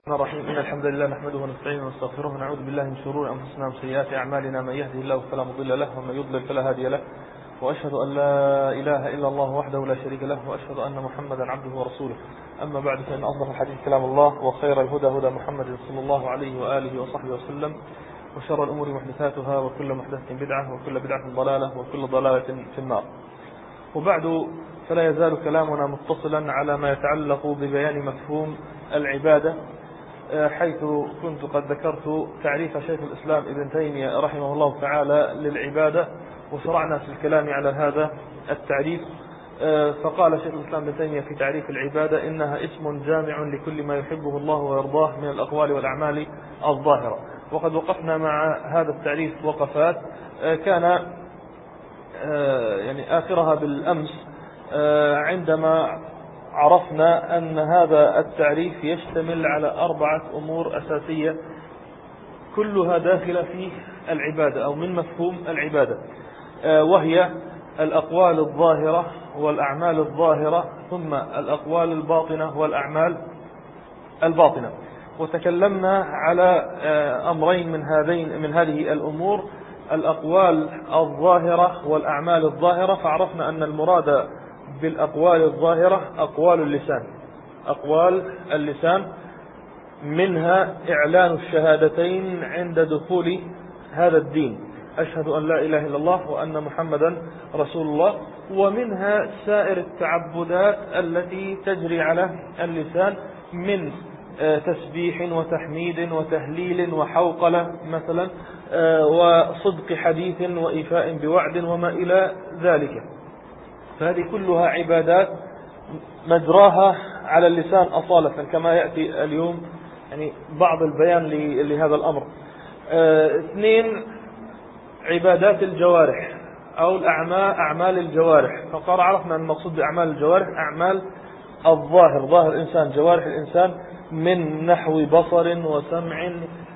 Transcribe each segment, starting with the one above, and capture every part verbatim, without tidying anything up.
الرحمن الرحيم. إن الحمد لله نحمده ونستعينه ونستغفره ونعوذ بالله من شرور أنفسنا ومن سيئات أعمالنا. من يهده الله فلا مضل له ومن يضلل فلا هادي له، وأشهد أن لا إله إلا الله وحده لا شريك له، وأشهد أن محمدا عبده ورسوله. أما بعد، فإن أصدق الحديث كلام الله، وخير الهدى هدى محمد صلى الله عليه وآله وصحبه وسلم، وشر الأمور محدثاتها، وكل محدثة بدعة، وكل بدعة ضلالة، وكل ضلالة في النار. وبعد، فلا يزال كلامنا متصلا على ما يتعلق ببيان مفهوم العبادة، حيث كنت قد ذكرت تعريف شيخ الإسلام ابن تيمية رحمه الله تعالى للعبادة، وشرعنا في الكلام على هذا التعريف. فقال شيخ الإسلام ابن تيمية في تعريف العبادة: إنها اسم جامع لكل ما يحبه الله ويرضاه من الأقوال والأعمال الظاهرة. وقد وقفنا مع هذا التعريف وقفات كان يعني آخرها بالأمس، عندما عرفنا أن هذا التعريف يشتمل على أربعة أمور أساسية كلها داخلة في العبادة أو من مفهوم العبادة، وهي الأقوال الظاهرة والأعمال الظاهرة، ثم الأقوال الباطنة والأعمال الباطنة. وتكلمنا على أمرين من هذين من هذه الأمور: الأقوال الظاهرة والأعمال الظاهرة. فعرفنا أن المراد بالأقوال الظاهرة أقوال اللسان أقوال اللسان منها إعلان الشهادتين عند دخول هذا الدين: أشهد أن لا إله إلا الله وأن محمدا رسول الله. ومنها سائر التعبدات التي تجري على اللسان من تسبيح وتحميد وتهليل وحوقلة مثلا، وصدق حديث وإيفاء بوعد وما إلى ذلك. فهذه كلها عبادات مجراها على اللسان أصالة، كما يأتي اليوم يعني بعض البيان لهذا الأمر. اثنين، عبادات الجوارح أو الأعمال أعمال الجوارح. فقال عرفنا أن المقصود بأعمال الجوارح أعمال الظاهر، ظاهر الإنسان، جوارح الإنسان، من نحو بصر وسمع،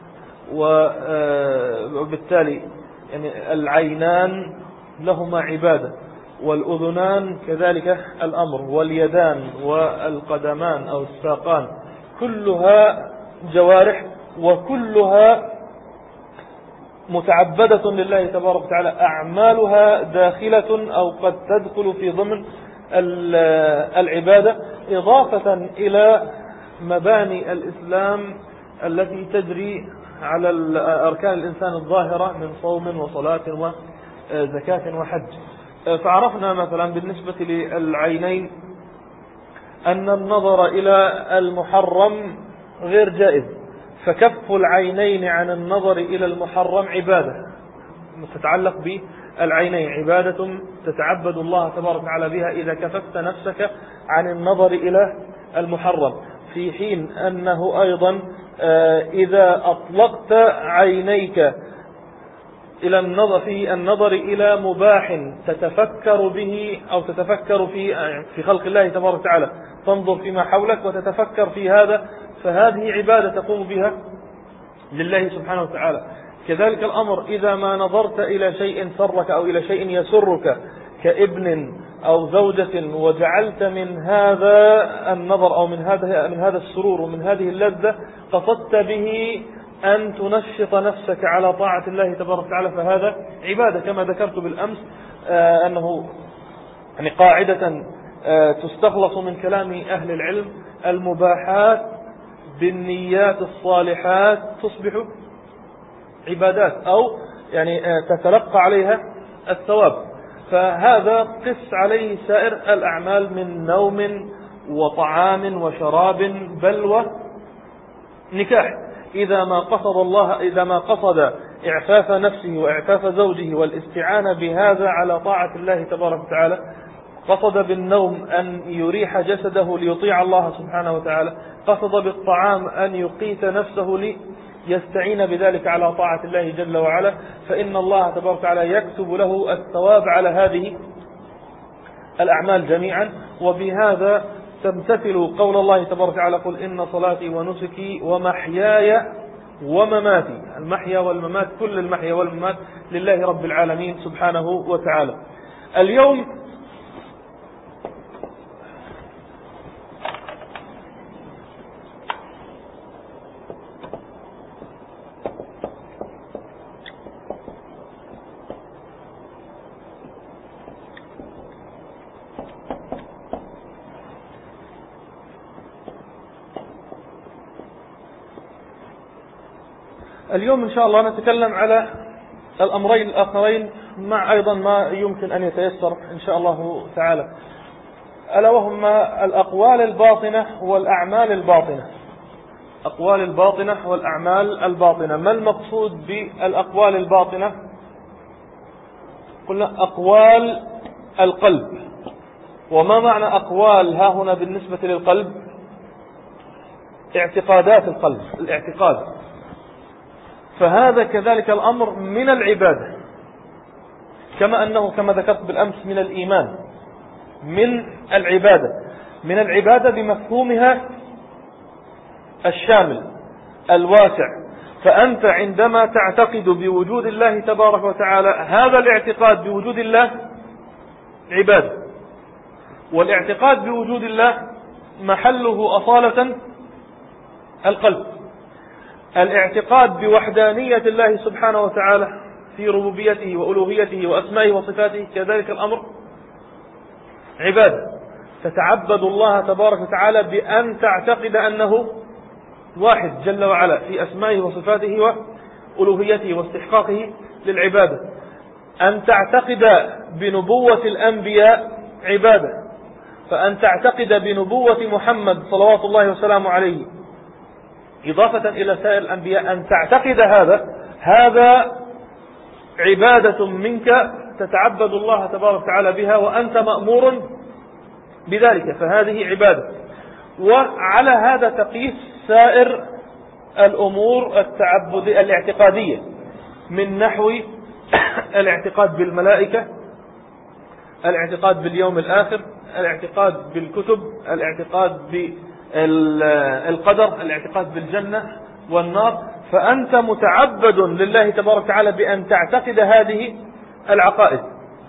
وبالتالي يعني العينان لهما عبادة، والأذنان كذلك الأمر، واليدان والقدمان أو الساقان، كلها جوارح وكلها متعبدة لله تبارك وتعالى. أعمالها داخلة أو قد تدخل في ضمن العبادة، إضافة إلى مباني الإسلام التي تجري على أركان الإنسان الظاهرة من صوم وصلاة وزكاة وحج. فعرفنا مثلا بالنسبة للعينين أن النظر إلى المحرم غير جائز، فكف العينين عن النظر إلى المحرم عبادة تتعلق بالعينين، عبادة تتعبد الله تبارك وتعالى بها إذا كففت نفسك عن النظر إلى المحرم، في حين أنه أيضا إذا أطلقت عينيك إلى النظر في النظر إلى مباح تتفكر به أو تتفكر في في خلق الله تبارك وتعالى، تنظر فيما حولك وتتفكر في هذا، فهذه عبادة تقوم بها لله سبحانه وتعالى. كذلك الأمر إذا ما نظرت إلى شيء سرك أو إلى شيء يسرك كابن أو زوجة، وجعلت من هذا النظر أو من هذا من هذا السرور ومن هذه اللذة قصدت به أن تنشط نفسك على طاعة الله تبارك وتعالى، فهذا عبادة. كما ذكرت بالأمس آه أنه يعني قاعدة آه تستخلص من كلام أهل العلم: المباحات بالنيات الصالحات تصبح عبادات، أو يعني آه تتلقى عليها الثواب. فهذا قس عليه سائر الأعمال من نوم وطعام وشراب بل ونكاح. إذا ما قصد الله إذا ما قصد إعفاف نفسه وإعفاف زوجه والاستعانة بهذا على طاعة الله تبارك وتعالى، قصد بالنوم أن يريح جسده ليطيع الله سبحانه وتعالى، قصد بالطعام أن يقيت نفسه ليستعين بذلك على طاعة الله جل وعلا، فإن الله تبارك وتعالى يكتب له الثواب على هذه الأعمال جميعا. وبهذا تمتثل قول الله تبارك وتعالى: قل إن صلاتي ونسكي ومحياي ومماتي. المحيا والممات، كل المحيا والممات لله رب العالمين سبحانه وتعالى. اليوم اليوم إن شاء الله نتكلم على الأمرين الآخرين مع أيضا ما يمكن أن يتيسر إن شاء الله تعالى، ألا وهما الأقوال الباطنة والأعمال الباطنة. أقوال الباطنة والأعمال الباطنة. ما المقصود بالأقوال الباطنة؟ قلنا أقوال القلب. وما معنى أقوال ها هنا بالنسبة للقلب؟ اعتقادات القلب، الاعتقاد. فهذا كذلك الأمر من العبادة، كما أنه كما ذكرت بالأمس من الإيمان، من العبادة، من العبادة بمفهومها الشامل الواسع. فأنت عندما تعتقد بوجود الله تبارك وتعالى، هذا الاعتقاد بوجود الله عبادة. والاعتقاد بوجود الله محله أصالة القلب. الاعتقاد بوحدانية الله سبحانه وتعالى في ربوبيته وألوهيته وأسمائه وصفاته كذلك الأمر عبادة. تتعبد الله تبارك وتعالى بأن تعتقد أنه واحد جل وعلا في أسمائه وصفاته وألوهيته واستحقاقه للعبادة. أن تعتقد بنبوة الأنبياء عبادة. فأن تعتقد بنبوة محمد صلوات الله وسلامه عليه إضافة إلى سائر الأنبياء، أن تعتقد هذا هذا عبادة منك تتعبد الله تبارك وتعالى بها، وأنت مأمور بذلك، فهذه عبادة. وعلى هذا تقيس سائر الأمور التعبد الاعتقادية، من نحو الاعتقاد بالملائكة، الاعتقاد باليوم الآخر، الاعتقاد بالكتب، الاعتقاد بالقدر، الاعتقاد بالجنة والنار. فأنت متعبد لله تبارك وتعالى بأن تعتقد هذه العقائد.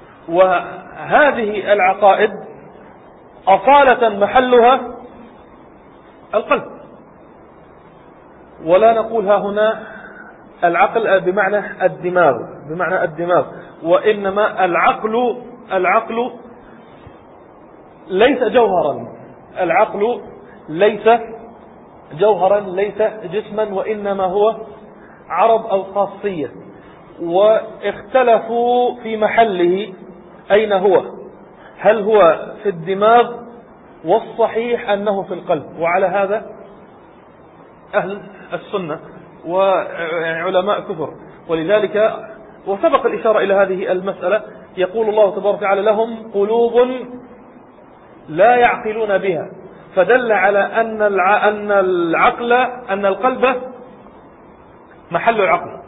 وهذه العقائد أصالة محلها القلب. ولا نقول ها هنا العقل بمعنى الدماغ، بمعنى الدماغ، وإنما العقل العقل ليس جوهرا، العقل ليس جوهرا، ليس جسما، وإنما هو عرض أو خاصية. واختلفوا في محله أين هو، هل هو في الدماغ، والصحيح أنه في القلب. وعلى هذا أهل السنة وعلماء كفر. ولذلك وسبق الإشارة إلى هذه المسألة، يقول الله تبارك وتعالى لهم قلوب لا يعقلون بها، فدل على أن أن العقل أن القلب محل العقل.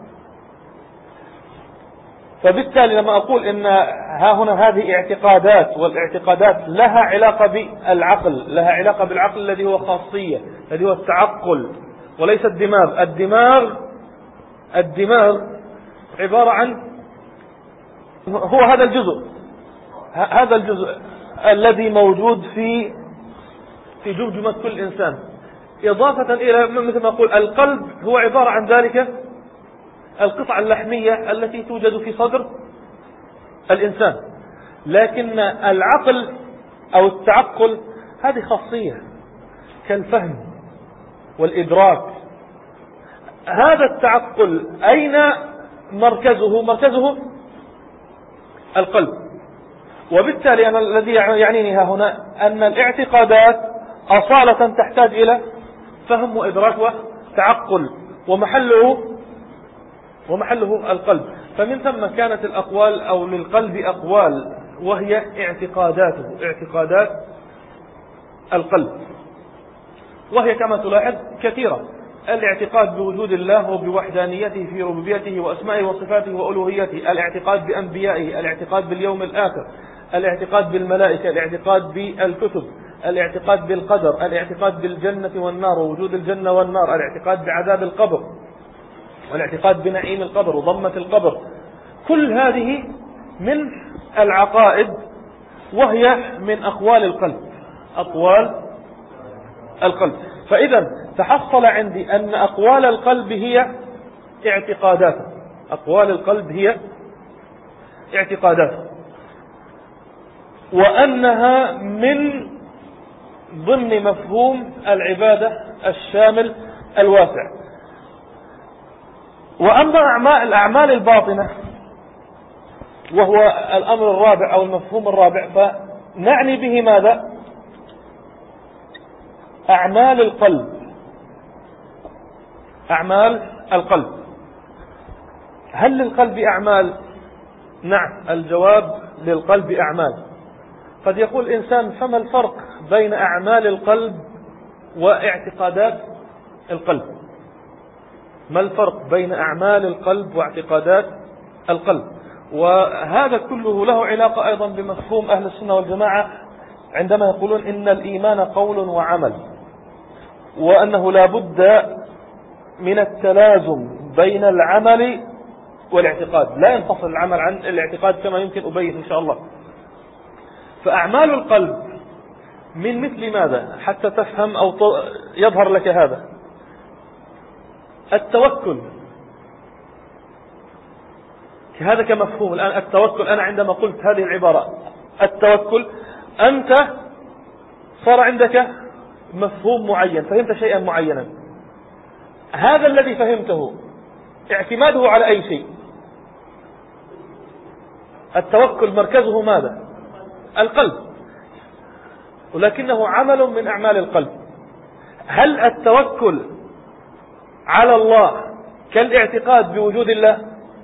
فبالتالي لما أقول إن ها هنا هذه اعتقادات، والاعتقادات لها علاقة بالعقل، لها علاقة بالعقل الذي هو خاصية، الذي هو التعقل، وليس الدماغ. الدماغ الدماغ عبارة عن هو هذا الجزء، هذا الجزء الذي موجود في في جمجمة كل إنسان، إضافة إلى مثل ما أقول القلب هو عبارة عن ذلك القطعة اللحمية التي توجد في صدر الإنسان. لكن العقل أو التعقل هذه خاصية كالفهم والإدراك. هذا التعقل أين مركزه؟ مركزه القلب. وبالتالي أنا الذي يعنيني ها هنا أن الاعتقادات أصالة تحتاج إلى فهم وإدراك وتعقل، ومحله ومحله القلب. فمن ثم كانت الأقوال أو للقلب أقوال، وهي اعتقاداته، اعتقادات القلب، وهي كما تلاحظ كثيرة. الاعتقاد بوجود الله وبوحدانيته في ربوبيته وأسمائه وصفاته وألوهيته، الاعتقاد بأنبيائه، الاعتقاد باليوم الآخر، الاعتقاد بالملائكة، الاعتقاد بالكتب، الاعتقاد بالقدر، الاعتقاد بالجنة والنار ووجود الجنة والنار، الاعتقاد بعذاب القبر، والاعتقاد بنعيم القبر وضمة القبر. كل هذه من العقائد، وهي من أقوال القلب، أقوال القلب. فإذا تحصل عندي أن أقوال القلب هي اعتقاداته، أقوال القلب هي اعتقاداته، وأنها من ضمن مفهوم العبادة الشامل الواسع. وأما الأعمال الباطنة وهو الأمر الرابع أو المفهوم الرابع، فنعني به ماذا؟ أعمال القلب. أعمال القلب. هل للقلب أعمال؟ نعم، الجواب للقلب أعمال. قد يقول الإنسان فما الفرق بين أعمال القلب واعتقادات القلب؟ ما الفرق بين أعمال القلب واعتقادات القلب؟ وهذا كله له علاقة أيضا بمفهوم أهل السنة والجماعة عندما يقولون إن الإيمان قول وعمل، وأنه لا بد من التلازم بين العمل والاعتقاد، لا ينفصل العمل عن الاعتقاد كما يمكن أبين إن شاء الله. فأعمال القلب من مثل ماذا حتى تفهم أو يظهر لك هذا؟ التوكل، هذا كمفهوم الآن. التوكل أنا عندما قلت هذه العبارة التوكل، أنت صار عندك مفهوم معين، فهمت شيئا معينا. هذا الذي فهمته اعتماده على أي شيء؟ التوكل مركزه ماذا؟ القلب، ولكنه عمل من أعمال القلب. هل التوكل على الله كالاعتقاد بوجود الله؟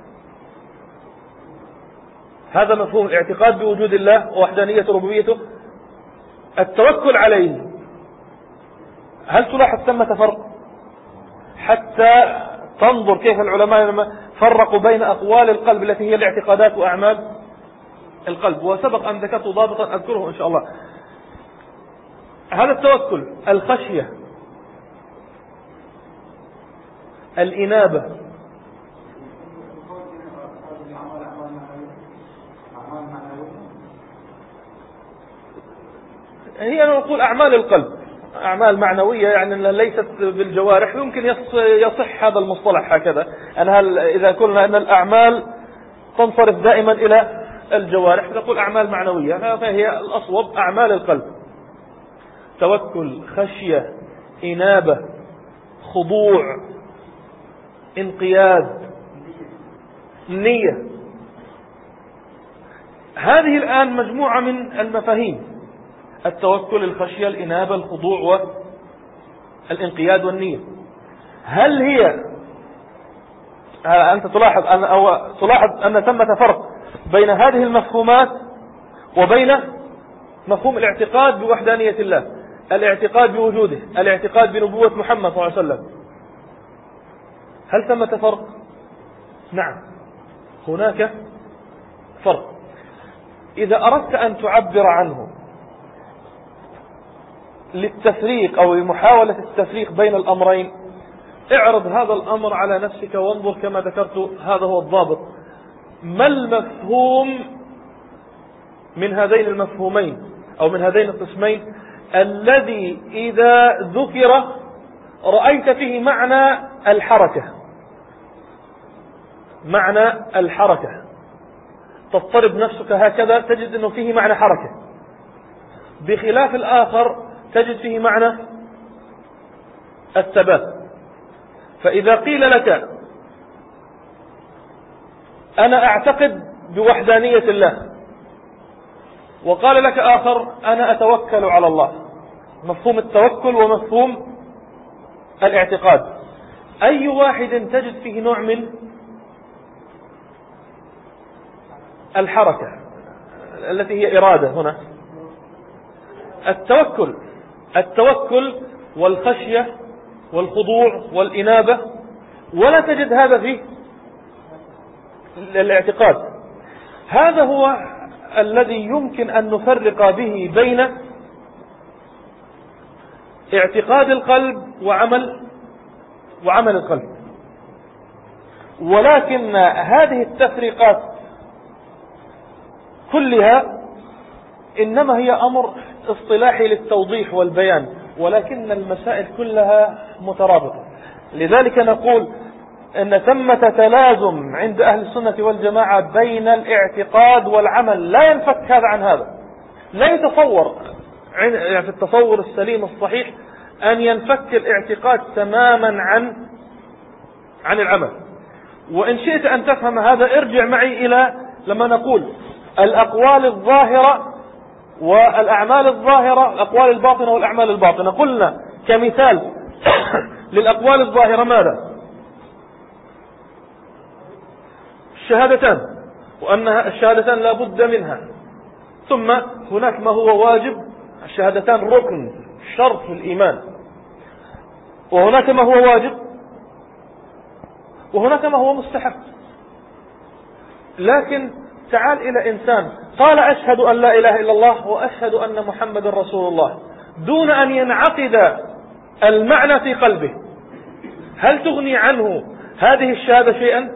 هذا مفهوم الاعتقاد بوجود الله ووحدانية ربوبيته. التوكل عليه، هل تلاحظ ثمة فرق؟ حتى تنظر كيف العلماء لما فرقوا بين أقوال القلب التي هي الاعتقادات وأعمال القلب، وسبق أن ذكرت ضابطا أذكره إن شاء الله. هذا التوكل، الخشية، الإنابة، هي نقول أعمال القلب، أعمال معنوية يعني ليست بالجوارح. يمكن يصح هذا المصطلح هكذا، أن هل إذا قلنا أن الأعمال تنصرف دائما إلى الجوارح نقول أعمال معنوية، فهي الأصوب أعمال القلب. توكل، خشية، إنابة، خضوع، انقياد، نية. هذه الآن مجموعة من المفاهيم: التوكل، الخشية، الإنابة، الخضوع والانقياد والنية. هل هي أنت تلاحظ أن أو تلاحظ أن ثمة فرق بين هذه المفهومات وبين مفهوم الاعتقاد بوحدانية الله، الاعتقاد بوجوده، الاعتقاد بنبوة محمد صلى الله عليه وسلم. هل ثمة فرق؟ نعم، هناك فرق. إذا أردت أن تعبر عنه للتفريق أو لمحاولة التفريق بين الأمرين، اعرض هذا الأمر على نفسك وانظر كما ذكرت، هذا هو الضابط. ما المفهوم من هذين المفهومين أو من هذين القسمين الذي إذا ذكر رأيت فيه معنى الحركة؟ معنى الحركة، تضطرب نفسك هكذا تجد أنه فيه معنى حركة، بخلاف الآخر تجد فيه معنى الثبات. فإذا قيل لك أنا أعتقد بوحدانية الله، وقال لك آخر أنا أتوكل على الله، مفهوم التوكل ومفهوم الاعتقاد، أي واحد تجد فيه نوع من الحركة التي هي إرادة؟ هنا التوكل، التوكل والخشية والخضوع والإنابة، ولا تجد هذا في الاعتقاد. هذا هو الذي يمكن أن نفرق به بين اعتقاد القلب وعمل وعمل القلب. ولكن هذه التفريقات كلها إنما هي أمر اصطلاحي للتوضيح والبيان، ولكن المسائل كلها مترابطة. لذلك نقول أن ثمة تلازم عند أهل السنة والجماعة بين الاعتقاد والعمل، لا ينفك هذا عن هذا. لا يتصور يعني في التصور السليم الصحيح أن ينفك الاعتقاد تماما عن عن العمل. وإن شئت أن تفهم هذا ارجع معي إلى لما نقول الأقوال الظاهرة والأعمال الظاهرة، الأقوال الباطنة والأعمال الباطنة. قلنا كمثال للأقوال الظاهرة ماذا؟ الشهادتان، وأنها الشهادتان لا بد منها. ثم هناك ما هو واجب، الشهادتان ركن شرط في الإيمان، وهناك ما هو واجب، وهناك ما هو مستحب. لكن تعال إلى إنسان قال أشهد أن لا إله إلا الله وأشهد أن محمد رسول الله دون أن ينعقد المعنى في قلبه، هل تغني عنه هذه الشهادة شيئا؟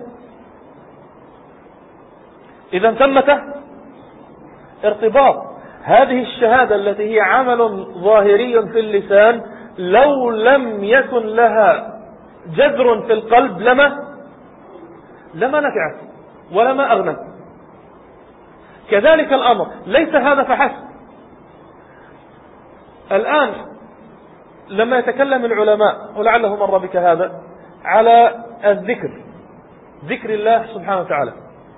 إذا ثمة ارتباط. هذه الشهادة التي هي عمل ظاهري في اللسان لو لم يكن لها جذر في القلب لما لما نفعت ولما أغنت. كذلك الأمر ليس هذا فحسب. الآن لما يتكلم العلماء ولعله مر بك هذا على الذكر، ذكر الله سبحانه وتعالى،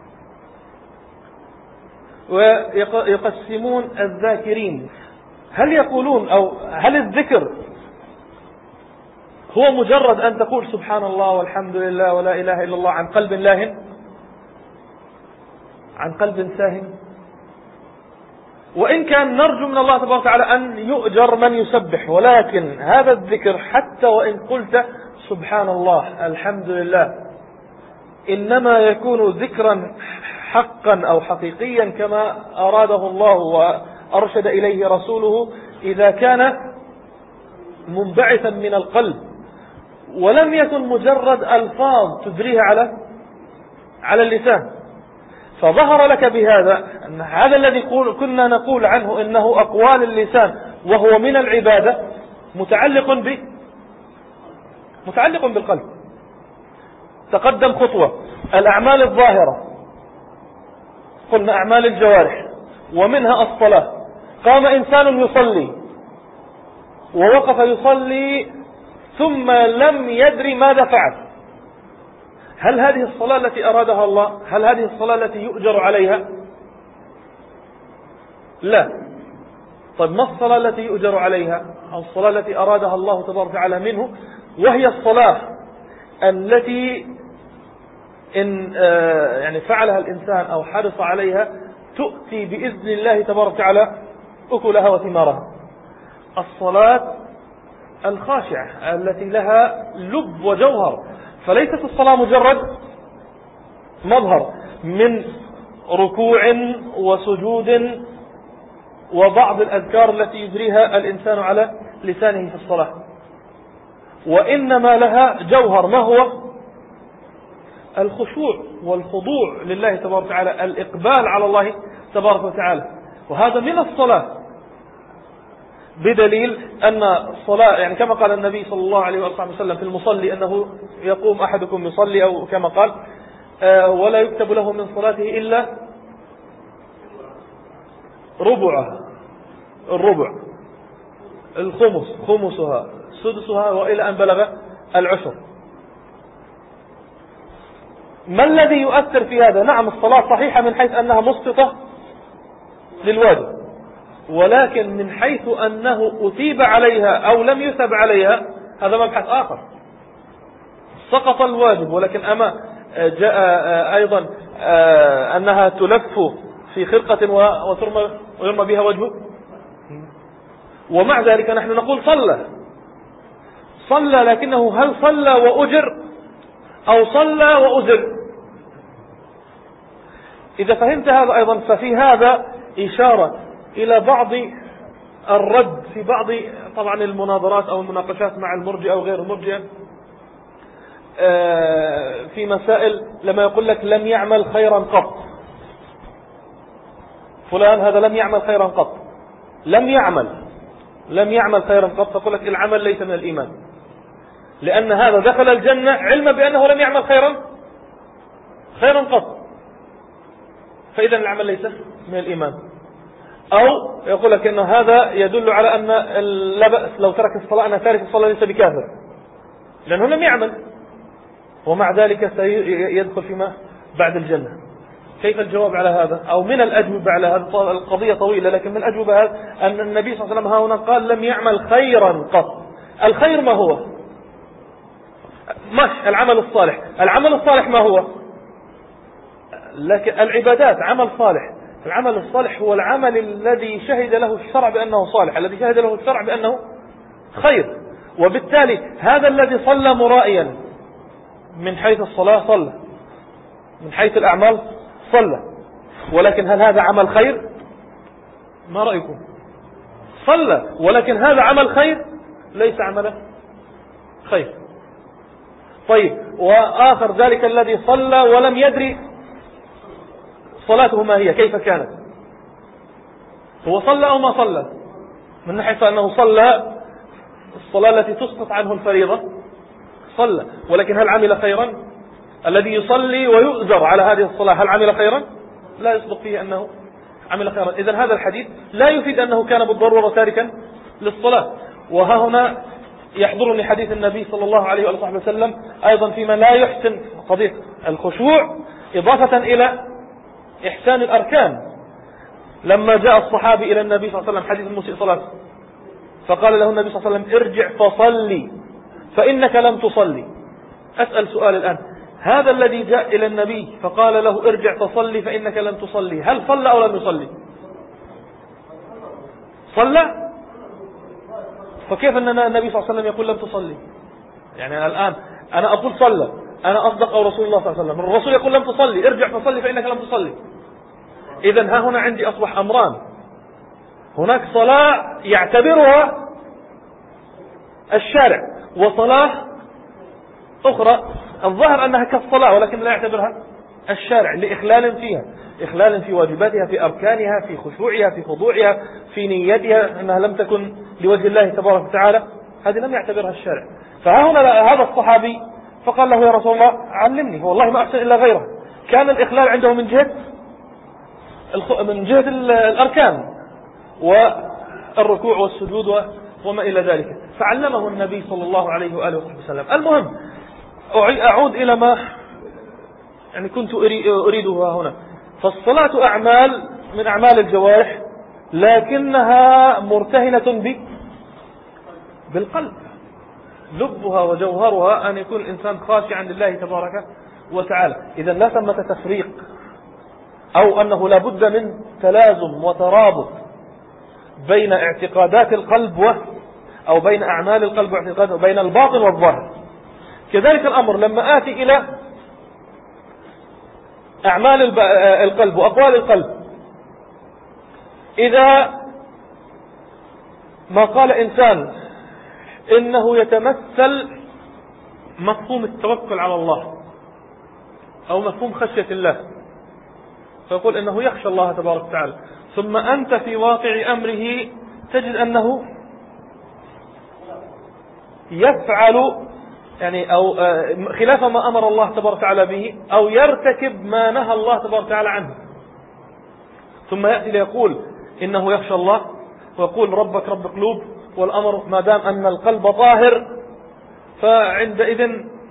ويقسمون الذاكرين، هل يقولون أو هل الذكر هو مجرد أن تقول سبحان الله والحمد لله ولا إله إلا الله عن قلب لاهٍ، عن قلب ساهٍ؟ وإن كان نرجو من الله تبارك وتعالى أن يؤجر من يسبح، ولكن هذا الذكر حتى وإن قلت سبحان الله الحمد لله إنما يكون ذكرا حقا أو حقيقيا كما أراده الله وأرشد إليه رسوله إذا كان منبعثا من القلب، ولم يكن مجرد ألفاظ تجريها على على اللسان. فظهر لك بهذا أن هذا الذي كنا نقول عنه إنه أقوال اللسان وهو من العبادة متعلق ب متعلق بالقلب. تقدم خطوة الأعمال الظاهرة، قلنا أعمال الجوارح ومنها الصلاة. قام إنسان يصلي ووقف يصلي ثم لم يدري ماذا فعل، هل هذه الصلاة التي أرادها الله؟ هل هذه الصلاة التي يؤجر عليها؟ لا. طيب ما الصلاة التي يؤجر عليها؟ أو الصلاة التي أرادها الله تبارك وتعالى منه، وهي الصلاة التي إن يعني فعلها الإنسان أو حرص عليها تؤتي بإذن الله تبارك وتعالى أكلها وثمارها. الصلاة الخاشعة التي لها لب وجوهر، فليست الصلاة مجرد مظهر من ركوع وسجود وبعض الأذكار التي يجريها الإنسان على لسانه في الصلاة، وإنما لها جوهر، ما هو؟ الخشوع والخضوع لله تبارك وتعالى، الإقبال على الله تبارك وتعالى. وهذا من الصلاة، بدليل أن الصلاة يعني كما قال النبي صلى الله عليه وسلم في المصلي أنه يقوم أحدكم يصلي، أو كما قال آه ولا يكتب له من صلاته إلا ربعها، الربع، الخمس، خمسها، سدسها، وإلى أن بلغ العشر. ما الذي يؤثر في هذا؟ نعم الصلاة صحيحة من حيث أنها مسقطة للواجب، ولكن من حيث أنه أثيب عليها أو لم يثب عليها هذا مبحث آخر. سقط الواجب، ولكن أما جاء أيضا أنها تلف في خرقة وترمى ويرمى بها وجهه، ومع ذلك نحن نقول صلى صلى لكنه هل صلى وأجر أو صلى وأجر؟ إذا فهمت هذا أيضا ففي هذا إشارة إلى بعض الرد في بعض طبعا المناظرات أو المناقشات مع المرجئة أو غير المرجئة في مسائل، لما يقول لك لم يعمل خيرا قط، فلان هذا لم يعمل خيرا قط، لم يعمل لم يعمل خيرا قط، فقول لك العمل ليس من الإيمان، لأن هذا دخل الجنة علما بأنه لم يعمل خيرا خيرا قط، فإذا العمل ليس من الإيمان. أو يقول لك أن هذا يدل على أن لا بأس لو ترك الصلاة، أن تارك الصلاة ليس بكافر لأنه لم يعمل. ومع ذلك سيدخل فيما بعد الجنة. كيف الجواب على هذا؟ أو من الأجوبة على هذا، القضية طويلة، لكن من الأجوبة هذا أن النبي صلى الله عليه وسلم هنا قال لم يعمل خيرا قط. الخير ما هو؟ مش العمل الصالح. العمل الصالح ما هو؟ لكن العبادات عمل صالح. العمل الصالح هو العمل الذي شهد له الشرع بأنه صالح، الذي شهد له الشرع بأنه خير. وبالتالي هذا الذي صلى مرائيا من حيث الصلاة صلى، من حيث الأعمال صلى، ولكن هل هذا عمل خير؟ ما رأيكم؟ صلى ولكن هذا عمل خير؟ ليس عمل خير. طيب، وآخر ذلك الذي صلى ولم يدري صلاته ما هي، كيف كانت؟ هو صلى أو ما صلى؟ من ناحية أنه صلى الصلاة التي تسقط عنه الفريضة صلى، ولكن هل عمل خيرا؟ الذي يصلي ويؤجر على هذه الصلاة هل عمل خيرا؟ لا يصدق فيه أنه عمل خيرا. إذن هذا الحديث لا يفيد أنه كان بالضرورة تاركا للصلاة. وها هنا يحضرني حديث النبي صلى الله عليه وآله وسلم أيضا فيما لا يحسن قضية الخشوع إضافة إلى إحسان الأركان. لما جاء الصحابي إلى النبي صلى الله عليه وسلم حديث المسيء صلاة، فقال له النبي صلى الله عليه وسلم ارجع فصلي فإنك لم تصلي. أسأل سؤال الآن، هذا الذي جاء إلى النبي فقال له ارجع فصلي فإنك لم تصلي، هل صلى أو لم يصلي؟ صلى. فكيف أن النبي صلى الله عليه وسلم يقول لم تصلي؟ يعني أنا الآن أنا أقول صلى، أنا أصدق أو رسول الله صلى الله عليه وسلم، الرسول يقول لم تصلي، ارجع فصلي فإنك لم تصلي. إذن ها هنا عندي أصبح أمران، هناك صلاة يعتبرها الشارع وصلاة أخرى الظاهر أنها كالصلاة ولكن لا يعتبرها الشارع لإخلال فيها، إخلال في واجباتها، في أركانها، في خشوعها، في خضوعها، في نيتها، أنها لم تكن لوجه الله تبارك وتعالى، هذه لم يعتبرها الشارع. فها هنا هذا الصحابي فقال له يا رسول الله علمني، والله ما أحسن إلا غيره. كان الإخلال عنده من جهة من جهة الأركان والركوع والسجود وما إلى ذلك، فعلمه النبي صلى الله عليه وآله وسلم. المهم أعود إلى ما يعني كنت أريدها هنا. فالصلاة أعمال من أعمال الجوارح لكنها مرتهنة ب بالقلب، لبها وجوهرها أن يكون الإنسان خاشعا لله تبارك وتعالى. إذا لا ثمة تفريق أو أنه لا بد من تلازم وترابط بين اعتقادات القلب و أو بين أعمال القلب واعتقاده، بين الباطن والظاهر. كذلك الأمر لما آتي إلى أعمال القلب وأقوال القلب، إذا ما قال إنسان إنه يتمثل مفهوم التوكل على الله أو مفهوم خشية الله، فيقول إنه يخشى الله تبارك وتعالى، ثم أنت في واقع أمره تجد أنه يفعل يعني أو خلاف ما أمر الله تبارك وتعالى به، أو يرتكب ما نهى الله تبارك وتعالى عنه، ثم يأتي ليقول إنه يخشى الله ويقول ربك رب قلوب، والأمر ما دام أن القلب طاهر فعندئذ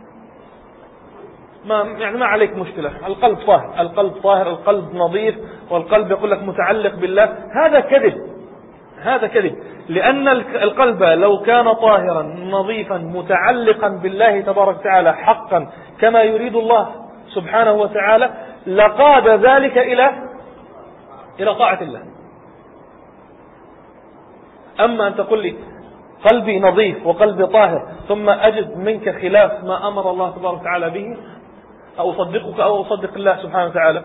ما يعني ما عليك مشكلة، القلب طاهر، القلب طاهر، القلب نظيف، والقلب يقول لك متعلق بالله. هذا كذب، هذا كذب، لأن القلب لو كان طاهرا نظيفا متعلقا بالله تبارك وتعالى حقا كما يريد الله سبحانه وتعالى لقاد ذلك إلى إلى طاعة الله. أما أن تقول لي قلبي نظيف وقلبي طاهر ثم أجد منك خلاف ما أمر الله تبارك وتعالى به، أو أصدقك أو أصدق الله سبحانه وتعالى.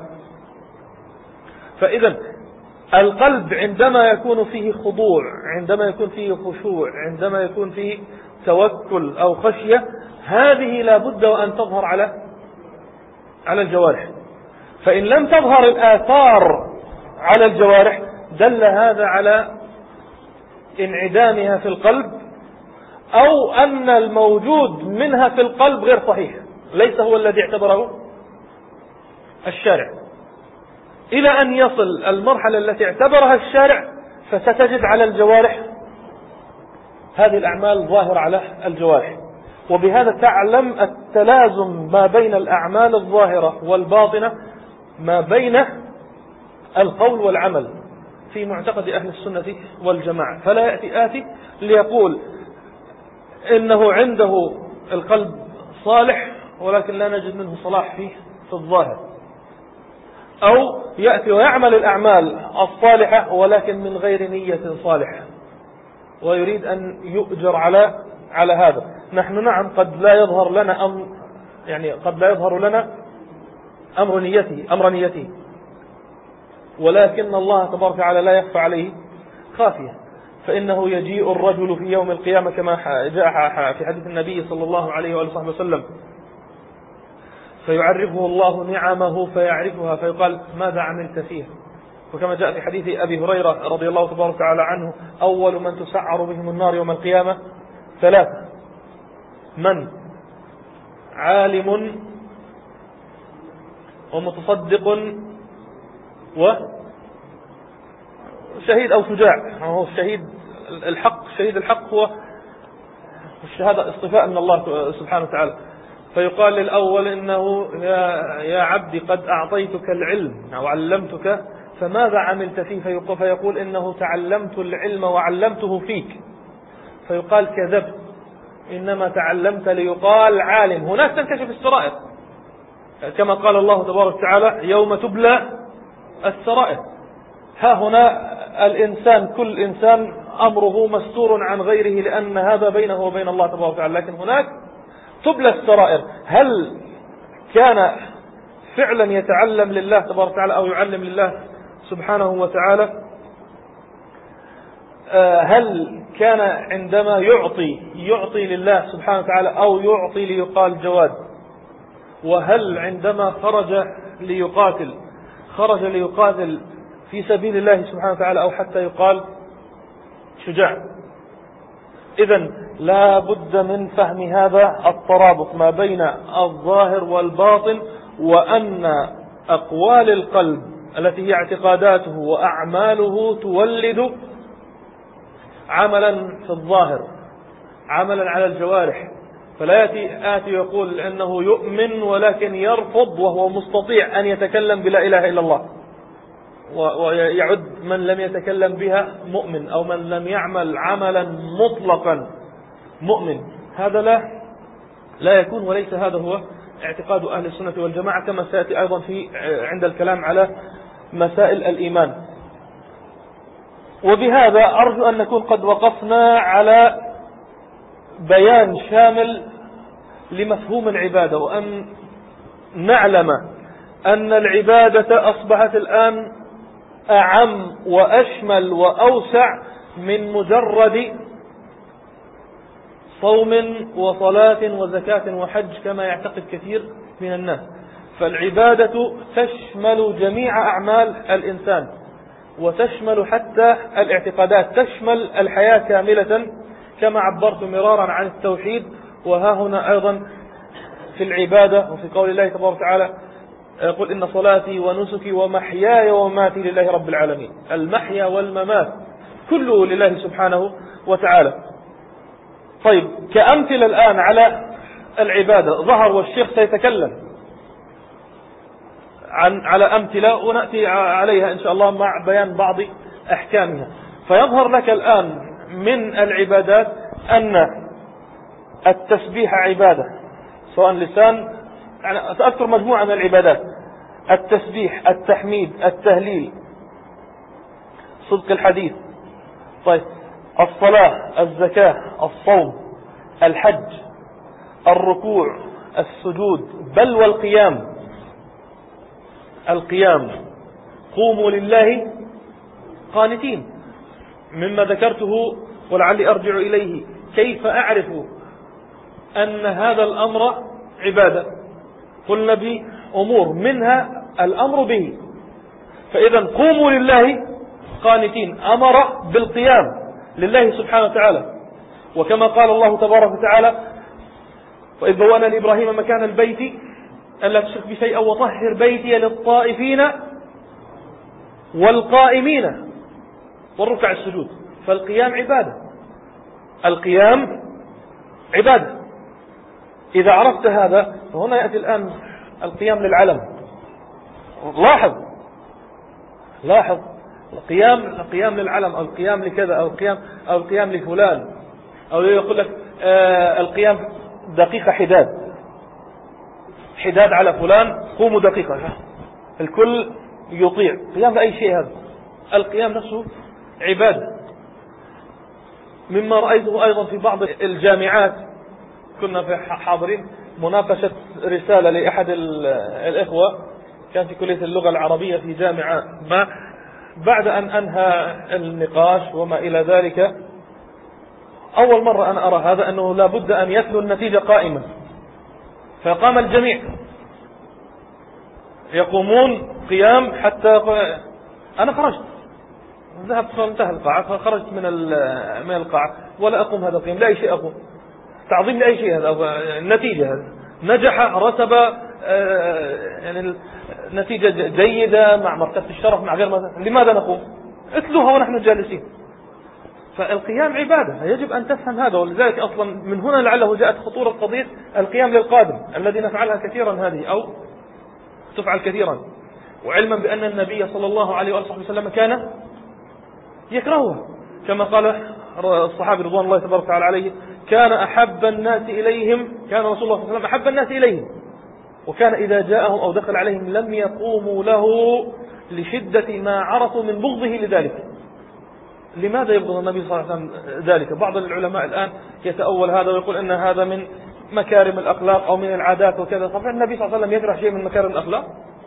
فإذا القلب عندما يكون فيه خضوع، عندما يكون فيه خشوع، عندما يكون فيه توكل أو خشية، هذه لا بد وأن تظهر على على الجوارح. فإن لم تظهر الآثار على الجوارح دل هذا على انعدامها في القلب، أو أن الموجود منها في القلب غير صحيح، ليس هو الذي اعتبره الشارع، إلى أن يصل المرحلة التي اعتبرها الشارع فستجد على الجوارح هذه الأعمال ظاهرة على الجوارح. وبهذا تعلم التلازم ما بين الأعمال الظاهرة والباطنة، ما بين القول والعمل في معتقد أهل السنة والجماعة. فلا يأتي آتي ليقول إنه عنده القلب صالح ولكن لا نجد منه صلاح فيه في الظاهر، أو يأتي ويعمل الأعمال الصالحة ولكن من غير نية صالحة ويريد أن يؤجر على على هذا. نحن نعم قد لا يظهر لنا أمر، يعني قد لا يظهر لنا أمر نيته أمر نيته ولكن الله تبارك وتعالى لا يخفى عليه خافية. فإنه يجيء الرجل في يوم القيامة كما جاء في حديث النبي صلى الله عليه وآله وسلم فيعرفه الله نعمه فيعرفها فيقال ماذا عملت فيه؟ وكما جاء في حديث أبي هريرة رضي الله تبارك وتعالى عنه أول من تسعر بهم النار يوم القيامة ثلاثة: من عالم ومتصدق وشهيد أو شجاع. هو الشهيد الحق، شهيد الحق هو الشهادة اصطفاء من الله سبحانه وتعالى. فيقال للأول إنه يا, يا عبدي قد أعطيتك العلم أو علمتك فماذا عملت فيه؟ فيقول إنه تعلمت العلم وعلمته فيك. فيقال كذبت، إنما تعلمت ليقال عالم. هناك تنكشف السرائر كما قال الله تبارك وتعالى يوم تبلى السرائر. ها هنا الإنسان كل إنسان أمره مستور عن غيره لأن هذا بينه وبين الله تبارك وتعالى، لكن هناك تبلى السرائر. هل كان فعلا يتعلم لله تبارك وتعالى أو يعلم لله سبحانه وتعالى؟ هل كان عندما يعطي يعطي لله سبحانه وتعالى أو يعطي ليقال جواد؟ وهل عندما خرج ليقاتل خرج ليقاتل في سبيل الله سبحانه وتعالى أو حتى يقال شجاع؟ إذن لا بد من فهم هذا الترابط ما بين الظاهر والباطن، وأن أقوال القلب التي هي اعتقاداته وأعماله تولد عملا في الظاهر، عملا على الجوارح. فلا يأتي آتي يقول أنه يؤمن ولكن يرفض وهو مستطيع أن يتكلم بلا إله إلا الله، ويعد من لم يتكلم بها مؤمن، أو من لم يعمل عملا مطلقا مؤمن. هذا لا لا يكون، وليس هذا هو اعتقاد أهل السنة والجماعة، كما سيأتي أيضا في عند الكلام على مسائل الإيمان. وبهذا أرجو أن نكون قد وقفنا على بيان شامل لمفهوم العبادة، وأن نعلم أن العبادة أصبحت الآن أعم وأشمل وأوسع من مجرد صوم وصلاة وزكاة وحج كما يعتقد كثير من الناس. فالعبادة تشمل جميع أعمال الإنسان، وتشمل حتى الاعتقادات، تشمل الحياة كاملة كما عبرت مرارا عن التوحيد. وها هنا أيضا في العبادة وفي قول الله تبارك وتعالى قل إن صلاتي ونسكي ومحياي ومماتي لله رب العالمين. المحيا والممات كله لله سبحانه وتعالى. طيب، كأمثلة الآن على العبادة ظهر، والشيخ سيتكلم عن على أمثلة ونأتي عليها إن شاء الله مع بيان بعض أحكامها. فيظهر لك الآن من العبادات أن التسبيح عبادة، سواء لسان، يعني سأذكر مجموعة من العبادات: التسبيح، التحميد، التهليل، صدق الحديث، طيب الصلاة، الزكاة، الصوم، الحج، الركوع، السجود، بل والقيام. القيام قوموا لله قانتين، مما ذكرته ولعلي أرجع إليه. كيف أعرف أن هذا الأمر عبادة؟ قلنا بأمور منها الأمر به. فإذا قوموا لله قانتين، أمر بالقيام لله سبحانه وتعالى. وكما قال الله تبارك وتعالى وإذ بوأنا لإبراهيم مكان البيت ألا تشرك بشيئا وطهر بيتي للطائفين والقائمين والركع السجود. فالقيام عبادة، القيام عبادة. إذا عرفت هذا فهنا يأتي الآن القيام للعلم. لاحظ لاحظ القيام القيام للعلم أو القيام لكذا أو القيام أو القيام لفلان، أو يقول لك آه القيام دقيقة حداد حداد على فلان، قوموا دقيقة، الكل يطيع. قيام بأي شيء هذا؟ القيام نفسه عبادة. مما رأيته أيضا في بعض الجامعات، كنا في حاضرين مناقشة رسالة لأحد الإخوة كان في كلية اللغة العربية في جامعة ما، بعد أن أنهى النقاش وما إلى ذلك، أول مرة أنا أرى هذا، أنه لا بد أن يتلو النتيجة قائمة، فقام الجميع يقومون قيام حتى أنا خرجت، ذهبت فانتهى القاعة، فخرجت من من القاعة ولا أقوم هذا القيام، لا أي شيء أقوم، تعظيم لأي شيء هذا، النتيجة هذا نجح رتب يعني نتيجة جيدة مع مرتبة الشرف مع غير ماذا، لماذا نقوم؟ اتلوها ونحن جالسين. فالقيام عبادة، يجب أن تفهم هذا، ولذلك أصلا من هنا لعله جاءت خطورة قضية القيام للقادم الذي نفعلها كثيرا هذه أو تفعل كثيرا، وعلما بأن النبي صلى الله عليه وآله وسلم كان يكرهها، كما قال الصحابي رضوان الله تبارك وتعالى عليه: كان أحب الناس إليهم كان رسول الله صلى الله عليه وسلم أحب الناس إليهم، وكان إذا جاءهم أو دخل عليهم لم يقوموا له لشدة ما عرفوا من بغضه لذلك. لماذا يبغض النبي صلى الله عليه وسلم ذلك؟ بعض العلماء الآن يتأول هذا ويقول أن هذا من مكارم الأخلاق أو من العادات وكذا. طبعا النبي صلى الله عليه وسلم يكره شيء من مكارم الأخلاق،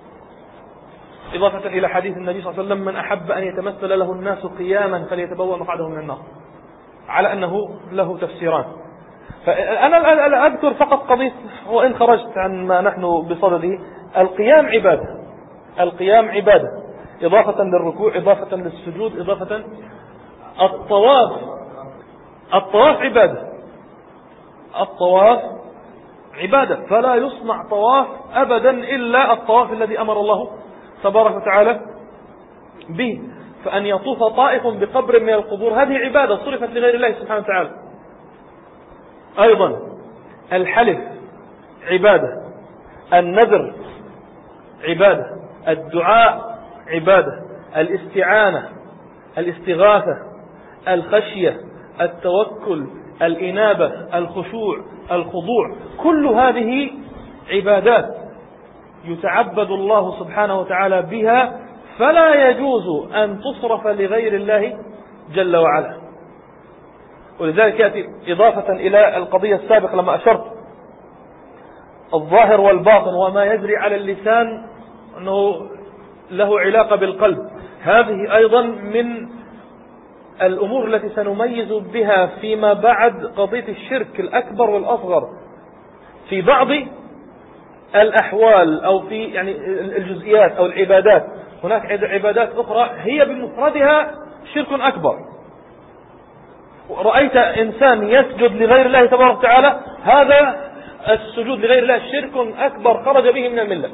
إضافة إلى حديث النبي صلى الله عليه وسلم: من أحب أن يتمثل له الناس قياما فليتبوأ مقعده من النار، على أنه له تفسيران. فأنا أذكر فقط قضية، وإن خرجت عن ما نحن بصدده، القيام عبادة، القيام عبادة، إضافة للركوع، إضافة للسجود، إضافة الطواف الطواف عبادة، الطواف عبادة، فلا يصنع طواف أبدا إلا الطواف الذي أمر الله تبارك وتعالى به. فأن يطوف طائف بقبر من القبور هذه عبادة صرفت لغير الله سبحانه وتعالى. أيضا الحلف عبادة، النذر عبادة، الدعاء عبادة، الاستعانة، الاستغاثة، الخشية، التوكل، الإنابة، الخشوع، الخضوع، كل هذه عبادات يتعبد الله سبحانه وتعالى بها، فلا يجوز أن تصرف لغير الله جل وعلا. ولذلك يأتي إضافة إلى القضية السابقة لما أشرت الظاهر والباطن وما يجري على اللسان أنه له علاقة بالقلب، هذه أيضا من الأمور التي سنميز بها فيما بعد قضية الشرك الأكبر والأصغر. في بعض الأحوال أو في يعني الجزئيات أو العبادات هناك عبادات أخرى هي بمفردها شرك أكبر. رأيت إنسان يسجد لغير الله تبارك وتعالى، هذا السجود لغير الله شرك أكبر خرج به من الملة،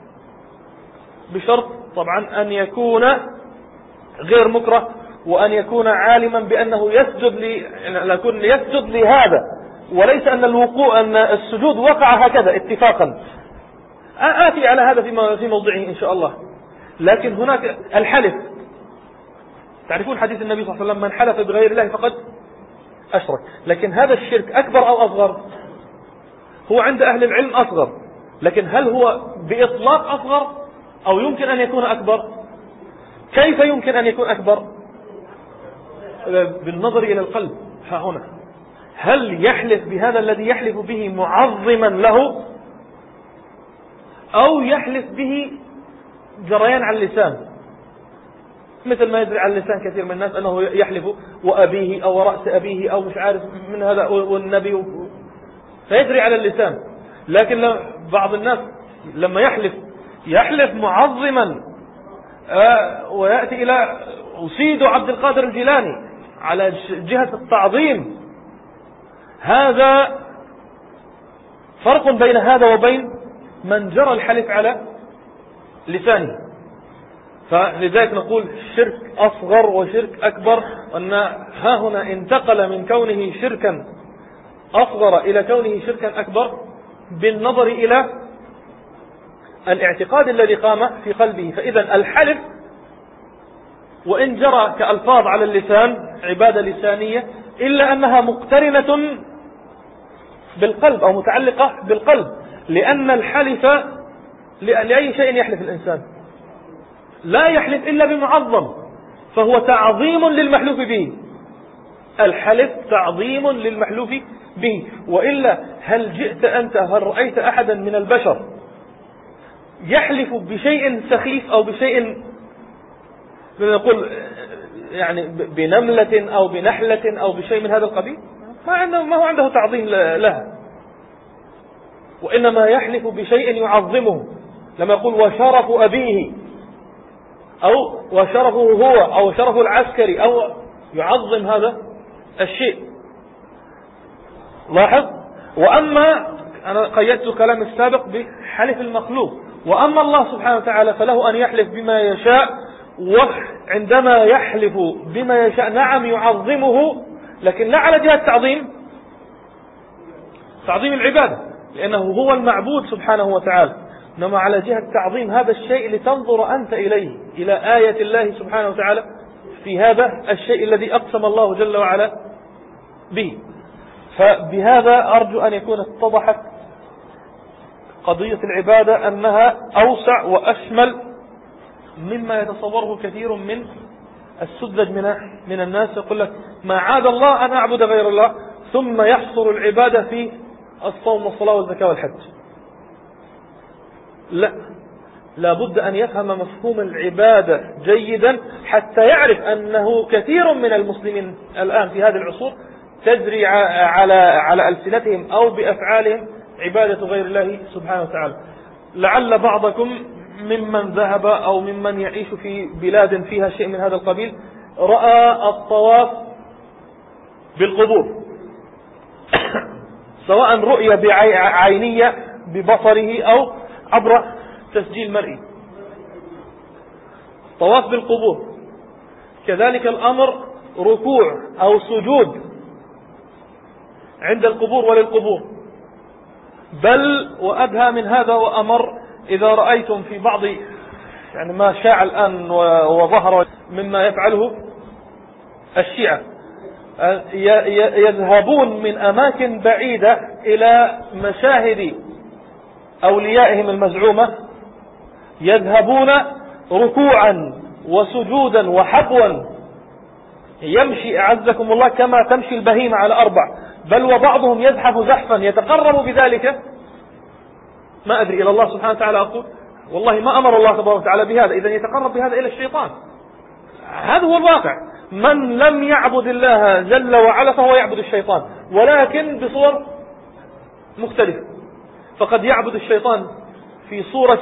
بشرط طبعا أن يكون غير مكره، وأن يكون عالما بأنه يسجد لي... يكون يسجد لهذا، وليس أن الوقوع أن السجود وقع هكذا اتفاقا. آتي على هذا في موضعه إن شاء الله. لكن هناك الحلف، تعرفون حديث النبي صلى الله عليه وسلم: من حلف بغير الله فقد أشرك. لكن هذا الشرك أكبر أو أصغر؟ هو عند أهل العلم أصغر، لكن هل هو بإطلاق أصغر أو يمكن أن يكون أكبر؟ كيف يمكن أن يكون أكبر؟ بالنظر إلى القلب. ها هنا هل يحلف بهذا الذي يحلف به معظما له، أو يحلف به جريان على اللسان، مثل ما يدري على اللسان كثير من الناس أنه يحلف وأبيه أو رأس أبيه أو مش عارف من هذا والنبي، فيدري على اللسان. لكن بعض الناس لما يحلف يحلف معظما، آه ويأتي إلى سيد عبد القادر الجيلاني على جهة التعظيم. هذا فرق بين هذا وبين من جرى الحلف على لسانه. فلذلك نقول شرك أصغر وشرك أكبر، أن ها هنا انتقل من كونه شركا أصغر إلى كونه شركا أكبر بالنظر إلى الاعتقاد الذي قام في قلبه. فإذا الحلف وإن جرى كألفاظ على اللسان عبادة لسانية إلا أنها مقترنة بالقلب أو متعلقة بالقلب، لأن الحلف لأي شيء يحلف الإنسان لا يحلف إلا بمعظم، فهو تعظيم للمحلوف به. الحلف تعظيم للمحلوف به، وإلا هل جئت أنت هل رأيت أحدا من البشر يحلف بشيء سخيف أو بشيء نقول يعني بنملة أو بنحلة أو بشيء من هذا القبيل؟ ما عنده ما هو عنده تعظيم لها، وإنما يحلف بشيء يعظمه. لما يقول وشرف أبيه أو وشرفه هو أو شرف العسكري أو يعظم هذا الشيء. لاحظ. وأما أنا قيدت كلام السابق بحلف المخلوق، وأما الله سبحانه وتعالى فله أن يحلف بما يشاء، وعندما يحلف بما يشاء نعم يعظمه، لكن لا على جهة تعظيم تعظيم العبادة لأنه هو المعبود سبحانه وتعالى، إنما على جهة تعظيم هذا الشيء لتنظر أنت إليه إلى آية الله سبحانه وتعالى في هذا الشيء الذي أقسم الله جل وعلا به. فبهذا أرجو أن يكون اتضحت قضية العبادة أنها أوسع وأشمل مما يتصوره كثير من السذج من من الناس. يقول لك ما عاد الله أن أعبد غير الله، ثم يحصر العبادة في الصوم والصلاة والزكاة والحج. لا، لابد أن يفهم مفهوم العبادة جيدا حتى يعرف أنه كثير من المسلمين الآن في هذه العصور تجري على على ألسنتهم أو بأفعالهم عبادة غير الله سبحانه وتعالى. لعل بعضكم ممن ذهب أو ممن يعيش في بلاد فيها شيء من هذا القبيل رأى الطواف بالقبور سواء رؤية بعينية ببصره أو عبر تسجيل مرئي. طواف بالقبور كذلك الأمر ركوع أو سجود عند القبور وللقبور. بل وأدهى من هذا وأمر إذا رأيتم في بعض يعني ما شاع الآن وظهر مما يفعله الشيعة، يذهبون من أماكن بعيدة إلى مشاهد أوليائهم المزعومة، يذهبون ركوعا وسجودا وحبوا، يمشي أعزكم الله كما تمشي البهيمة على أربع، بل وبعضهم يزحف زحفا يتقرب بذلك ما أدري إلى الله سبحانه وتعالى. أقول والله ما أمر الله تبارك وتعالى بهذا، إذن يتقرب بهذا إلى الشيطان. هذا هو الواقع. من لم يعبد الله جل وعلا فهو يعبد الشيطان، ولكن بصور مختلفة. فقد يعبد الشيطان في صورة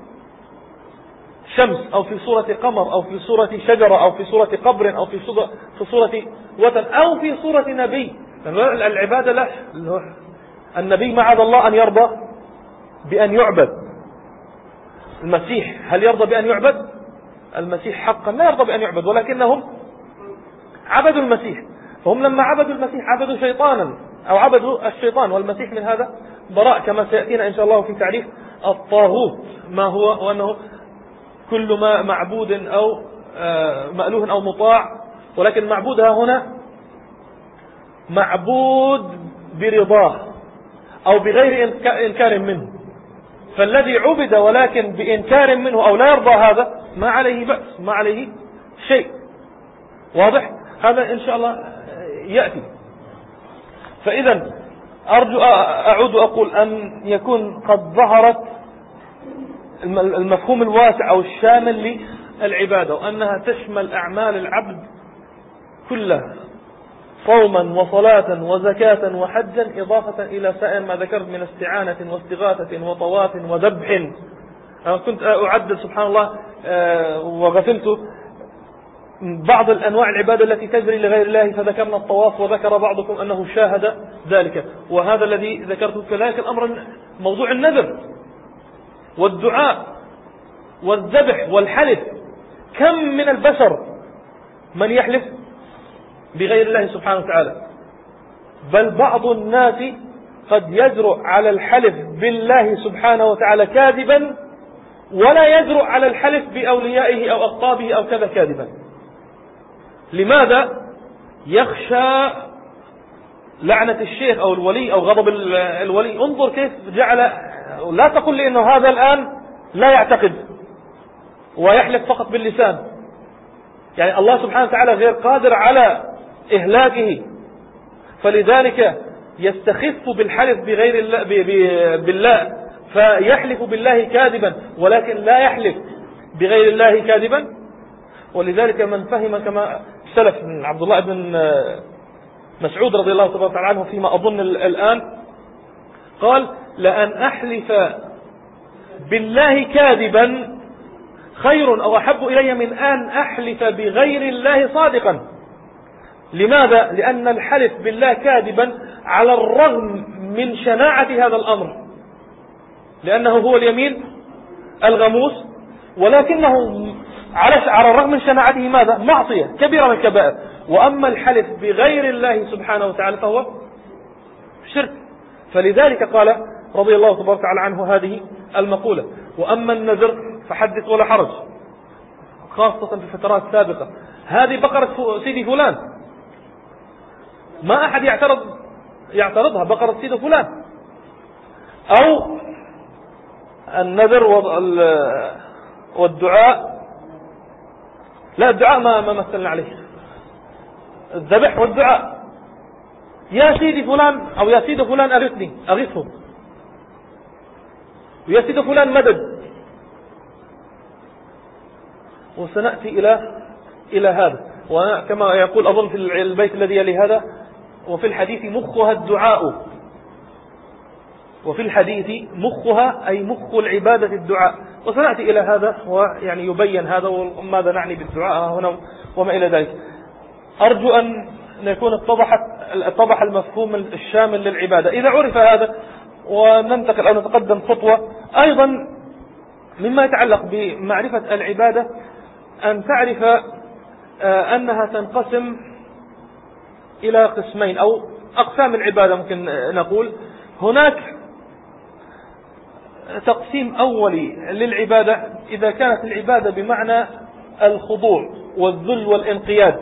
شمس أو في صورة قمر أو في صورة شجرة أو في صورة قبر أو في صورة وثن أو في صورة نبي. العبادة له النبي معاذ الله أن يرضى بأن يعبد. المسيح هل يرضى بأن يعبد؟ المسيح حقا لا يرضى بأن يعبد، ولكنهم عبدوا المسيح. فهم لما عبدوا المسيح عبدوا شيطانا أو عبدوا الشيطان، والمسيح من هذا براء كما سيأتينا إن شاء الله في تعريف الطاغوت ما هو، وأنه كل ما معبود أو مألوه أو مطاع، ولكن معبودها هنا معبود برضاه أو بغير إنكار منه. فالذي عبد ولكن بإنكار منه أو لا يرضى هذا ما عليه بأس، ما عليه شيء. واضح؟ هذا إن شاء الله يأتي. فإذا أرجو أعود أقول أن يكون قد ظهرت المفهوم الواسع أو الشامل للعبادة، وأنها تشمل أعمال العبد كلها صوما وصلاة وزكاة وحجا، إضافة إلى سائر ما ذكرت من استعانة واستغاثة وطواف وذبح. أنا كنت أعدل سبحان الله وغفلت بعض الأنواع العبادة التي تجري لغير الله، فذكرنا الطواف وذكر بعضكم أنه شاهد ذلك، وهذا الذي ذكرته كذلك الأمر موضوع النذر والدعاء والذبح والحلف. كم من البشر من يحلف بغير الله سبحانه وتعالى، بل بعض الناس قد يجرؤ على الحلف بالله سبحانه وتعالى كاذبا، ولا يجرؤ على الحلف بأوليائه أو أقطابه أو كذا كاذبا. لماذا؟ يخشى لعنة الشيخ أو الولي أو غضب الولي. انظر كيف جعل، لا تقل لي أنه هذا الآن لا يعتقد ويحلف فقط باللسان، يعني الله سبحانه وتعالى غير قادر على إهلاكه، فلذلك يستخف بالحلف بغير الله بالله، فيحلف بالله كاذبا ولكن لا يحلف بغير الله كاذبا. ولذلك من فهم كما سلف من عبد الله بن مسعود رضي الله تبارك عنه فيما أظن الآن، قال: لأن أحلف بالله كاذبا خير أو أحب إلي من أن أحلف بغير الله صادقا. لماذا؟ لأن الحلف بالله كاذبا على الرغم من شناعة هذا الأمر، لأنه هو اليمين الغموس، ولكنه على الرغم من شناعته ماذا؟ معصية كبيرة من الكبائر. وأما الحلف بغير الله سبحانه وتعالى فهو شرك. فلذلك قال رضي الله تبارك عنه هذه المقولة: وأما النذر فحدث ولا حرج، خاصة في الفترات السابقة. هذه بقرة سيدي فلان، ما أحد يعترض يعترضها، بقرة سيدي فلان. أو النذر والدعاء، لا الدعاء ما ما مثلنا عليه، الذبح والدعاء: يا سيدي فلان أو يا سيدي فلان أغثني أغثه، ويا سيدي فلان مدد. وسنأتي إلى إلى هذا، وكما يقول أظن في البيت الذي يلي هذا: وفي الحديث مخها الدعاء. وفي الحديث مخها أي مخ العبادة الدعاء. وسنأتي إلى هذا ويعني يبين هذا وماذا نعني بالدعاء هنا وما إلى ذلك. أرجو أن يكون اتضحت اتضح المفهوم الشامل للعبادة. إذا عرف هذا وننتقل أو نتقدم خطوة أيضا مما يتعلق بمعرفة العبادة، أن تعرف أنها تنقسم إلى قسمين أو أقسام العبادة ممكن نقول. هناك تقسيم أولي للعبادة إذا كانت العبادة بمعنى الخضوع والذل والانقياد،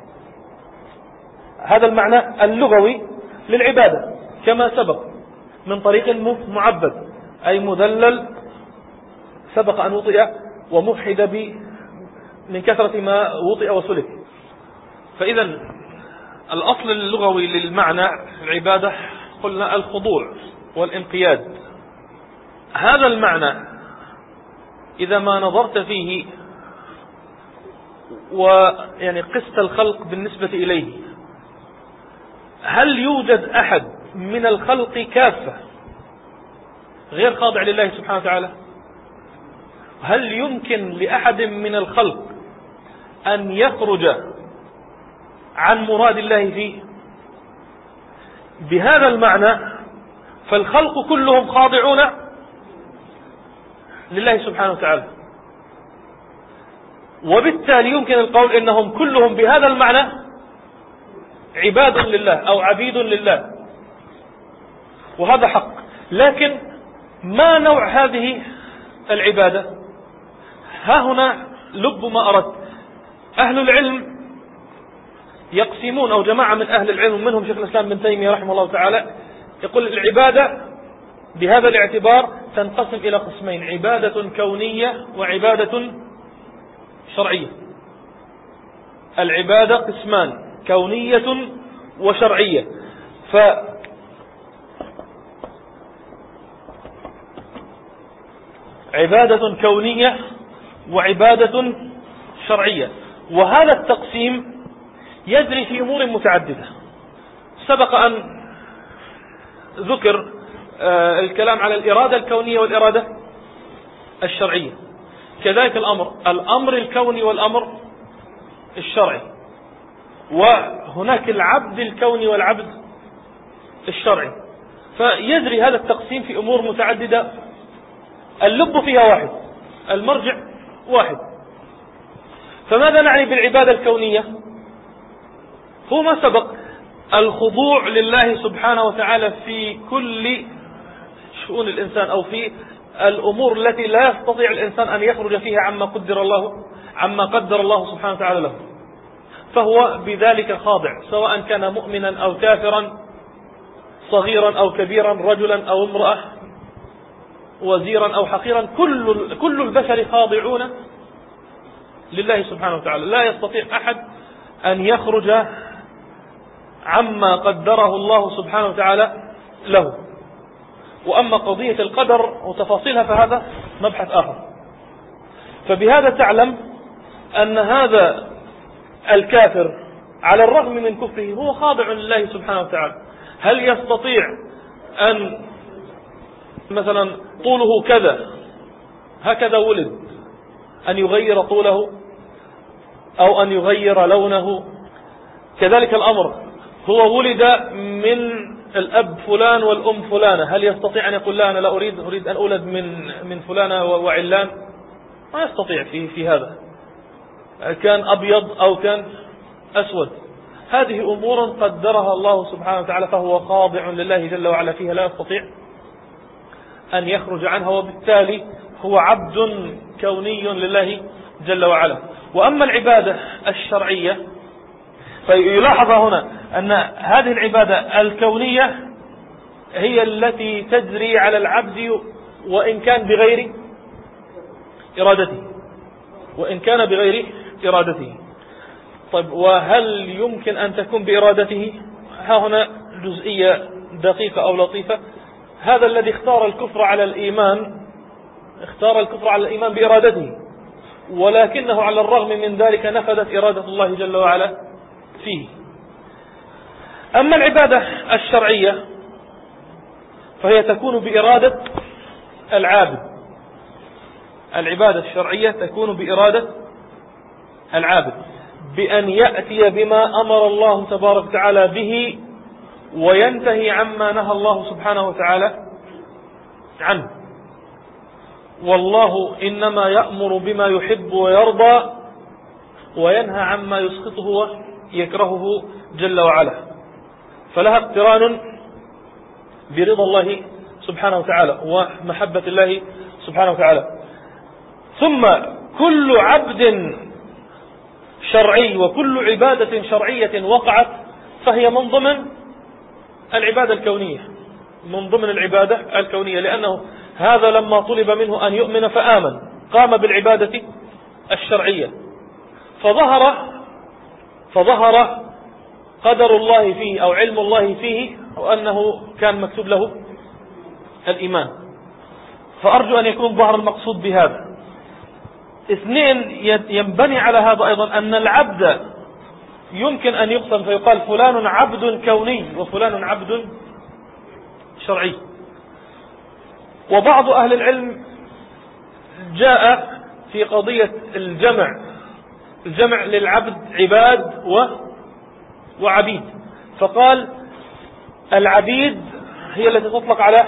هذا المعنى اللغوي للعبادة كما سبق من طريق معبد أي مذلل سبق أن وطئ وموحد ب من كثرة ما وطئ وسلك. فإذا الأصل اللغوي للمعنى العبادة قلنا الخضوع والانقياد. هذا المعنى إذا ما نظرت فيه ويعني قست الخلق بالنسبة إليه، هل يوجد أحد من الخلق كافة غير خاضع لله سبحانه وتعالى؟ هل يمكن لأحد من الخلق أن يخرج عن مراد الله فيه؟ بهذا المعنى فالخلق كلهم خاضعون لله سبحانه وتعالى، وبالتالي يمكن القول إنهم كلهم بهذا المعنى عباد لله أو عبيد لله، وهذا حق. لكن ما نوع هذه العبادة؟ ها هنا لب ما أردت. أهل العلم يقسمون، أو جماعة من أهل العلم منهم شيخ الإسلام بن تيمية رحمه الله تعالى، يقول العبادة بهذا الاعتبار تنقسم إلى قسمين: عبادة كونية وعبادة شرعية. العبادة قسمان: كونية وشرعية. ف عبادة كونية وعبادة شرعية، وهذا التقسيم يجري في أمور متعددة. سبق أن ذكر آه الكلام على الإرادة الكونية والإرادة الشرعية، كذلك الأمر الأمر الكوني والأمر الشرعي، وهناك العبد الكوني والعبد الشرعي. فيجري هذا التقسيم في أمور متعددة، اللب فيها واحد، المرجع واحد. فماذا نعني بالعبادة الكونية؟ هو ما سبق الخضوع لله سبحانه وتعالى في كل شؤون الإنسان أو في الأمور التي لا يستطيع الإنسان أن يخرج فيها عما قدر الله عما قدر الله سبحانه وتعالى له، فهو بذلك خاضع، سواء كان مؤمنا أو كافرا، صغيرا أو كبيرا، رجلا أو امرأة، وزيرا أو حقيرا، كل كل البشر خاضعون لله سبحانه وتعالى. لا يستطيع أحد أن يخرج عما قدره الله سبحانه وتعالى له. وأما قضية القدر وتفاصيلها فهذا مبحث آخر. فبهذا تعلم أن هذا الكافر على الرغم من كفره هو خاضع لله سبحانه وتعالى. هل يستطيع أن مثلا طوله كذا هكذا ولد أن يغير طوله أو أن يغير لونه؟ كذلك الأمر، هو ولد من الأب فلان والأم فلانة، هل يستطيع أن يقول لا أنا لا أريد أريد أن أولد من من فلانة وعلان؟ ما يستطيع في في هذا، كان أبيض أو كان أسود. هذه أمور قدرها الله سبحانه وتعالى، فهو خاضع لله جل وعلا فيها، لا يستطيع أن يخرج عنها، وبالتالي هو عبد كوني لله جل وعلا. وأما العبادة الشرعية فيلاحظ هنا أن هذه العبادة الكونية هي التي تجري على العبد وإن كان بغير إرادته وإن كان بغير إرادته. طيب، وهل يمكن أن تكون بإرادته؟ ها هنا جزئية دقيقة أو لطيفة. هذا الذي اختار الكفر على الإيمان اختار الكفر على الإيمان بإرادته، ولكنه على الرغم من ذلك نفذت إرادة الله جل وعلا فيه. أما العبادة الشرعية فهي تكون بإرادة العابد. العبادة الشرعية تكون بإرادة العابد، بأن يأتي بما أمر الله تبارك وتعالى به وينتهي عما نهى الله سبحانه وتعالى عنه. والله إنما يأمر بما يحب ويرضى وينهى عما يسخطه ويكرهه جل وعلا، فلها اقتران برضا الله سبحانه وتعالى ومحبة الله سبحانه وتعالى. ثم كل عبد شرعي وكل عبادة شرعية وقعت فهي من ضمن العبادة الكونية من ضمن العبادة الكونية لأنه هذا لما طلب منه أن يؤمن فآمن قام بالعبادة الشرعية، فظهر فظهر قدر الله فيه أو علم الله فيه وأنه كان مكتوب له الإيمان. فأرجو أن يكون ظهر المقصود بهذا. اثنين، ينبني على هذا أيضا أن العبد يمكن أن يقسم فيقال فلان عبد كوني وفلان عبد شرعي. وبعض أهل العلم جاء في قضية الجمع الجمع للعبد عباد وعبيد، فقال العبيد هي التي تطلق على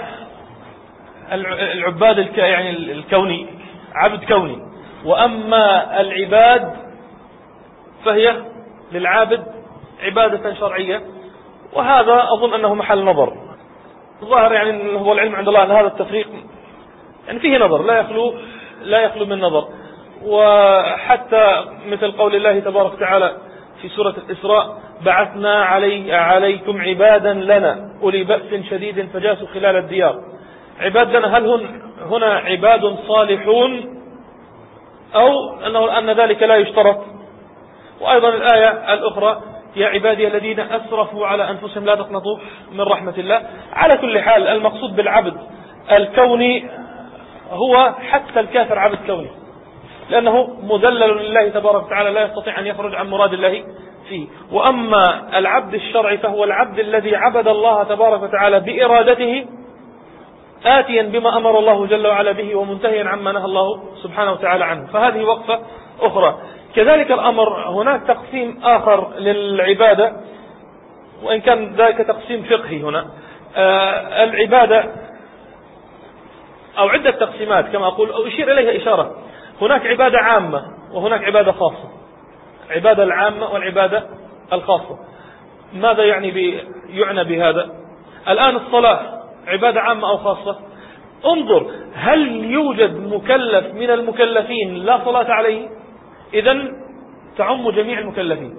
العباد يعني الكوني، عبد كوني، وأما العباد فهي للعابد عبادة شرعية. وهذا أظن أنه محل نظر. الظاهر يعني هو العلم عند الله أن هذا التفريق يعني فيه نظر، لا يخلو لا يخلو من نظر. وحتى مثل قول الله تبارك وتعالى في سورة الإسراء بعثنا علي عليكم عبادا لنا أولي بأس شديد فجاسوا خلال الديار. عباد لنا هل هن هنا عباد صالحون أو أنه أن ذلك لا يشترط؟ وأيضا الآية الأخرى يا عبادي الذين أسرفوا على أنفسهم لا تقنطوا من رحمة الله. على كل حال المقصود بالعبد الكوني هو حتى الكافر عبد كوني، لأنه مذلل لله تبارك وتعالى لا يستطيع أن يخرج عن مراد الله فيه. وأما العبد الشرعي فهو العبد الذي عبد الله تبارك وتعالى بإرادته آتيا بما أمر الله جل وعلا به ومنتهيا عما نهى الله سبحانه وتعالى عنه. فهذه وقفة أخرى. كذلك الأمر هناك تقسيم آخر للعبادة وإن كان ذلك تقسيم فقهي. هنا آه العبادة أو عدة تقسيمات كما أقول أو أشير إليها إشارة. هناك عبادة عامة وهناك عبادة خاصة، عبادة العامة والعبادة الخاصة. ماذا يعني بي يعنى بهذا؟ الآن الصلاة عبادة عامة أو خاصة؟ انظر، هل يوجد مكلف من المكلفين لا صلاة عليه؟ إذن تعم جميع المكلفين،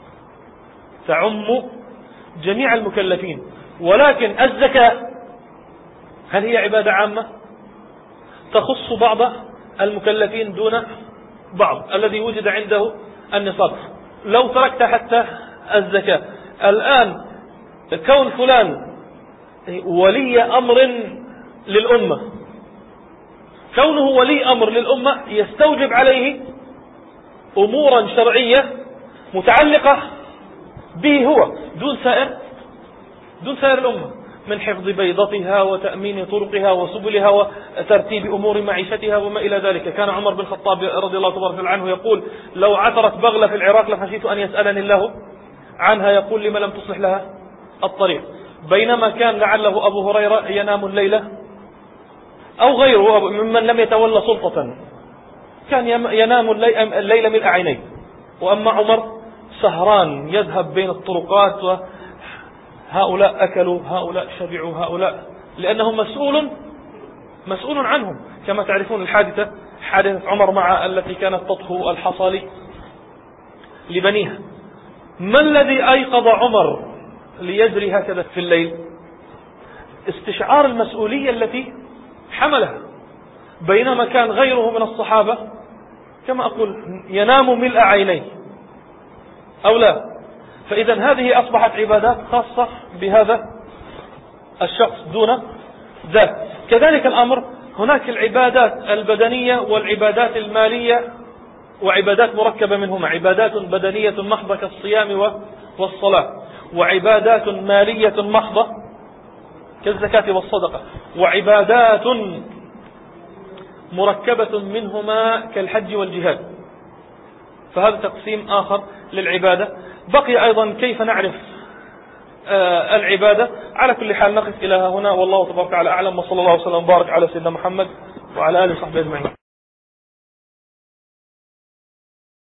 تعم جميع المكلفين. ولكن الزكاة هل هي عبادة عامة؟ تخص بعض المكلفين دون بعض، الذي وجد عنده النصاب. لو تركت حتى الزكاة، الآن كون فلان ولي أمر للأمة، كونه ولي أمر للأمة يستوجب عليه أمورا شرعية متعلقة به هو دون سائر دون سائر الأمة، من حفظ بيضتها وتأمين طرقها وسبلها وترتيب أمور معيشتها وما إلى ذلك. كان عمر بن الخطاب رضي الله تبارك عنه يقول: لو عثرت بغلة في العراق لخشيت أن يسألني الله عنها، يقول: لما لم تصلح لها الطريق. بينما كان لعله أبو هريرة ينام الليلة أو غيره ممن لم يتولى سلطة كان ينام الليل ملء عينيه، وأما عمر سهران يذهب بين الطرقات، وهؤلاء أكلوا هؤلاء شبعوا هؤلاء، لأنه مسؤول مسؤول عنهم. كما تعرفون الحادثة، حادثة عمر مع التي كانت تطهو الحصى لبنيها. ما الذي أيقظ عمر ليجري هكذا في الليل؟ استشعار المسؤولية التي حملها، بينما كان غيره من الصحابة كما أقول ينام ملء عينيه أو لا. فإذا هذه أصبحت عبادات خاصة بهذا الشخص دون ذات. كذلك الأمر، هناك العبادات البدنية والعبادات المالية، وعبادات مركبة منهما: عبادات بدنية محضة كالصيام والصلاة، وعبادات مالية محضة كالزكاة والصدقة، وعبادات مركبة منهما كالحج والجهاد. فهذا تقسيم آخر للعبادة. بقي أيضا كيف نعرف آه العبادة. على كل حال نقف إلى هنا، والله تبارك وتعالى أعلم، وصلى الله وسلم وبارك على سيدنا محمد وعلى آله وصحبه أجمعين.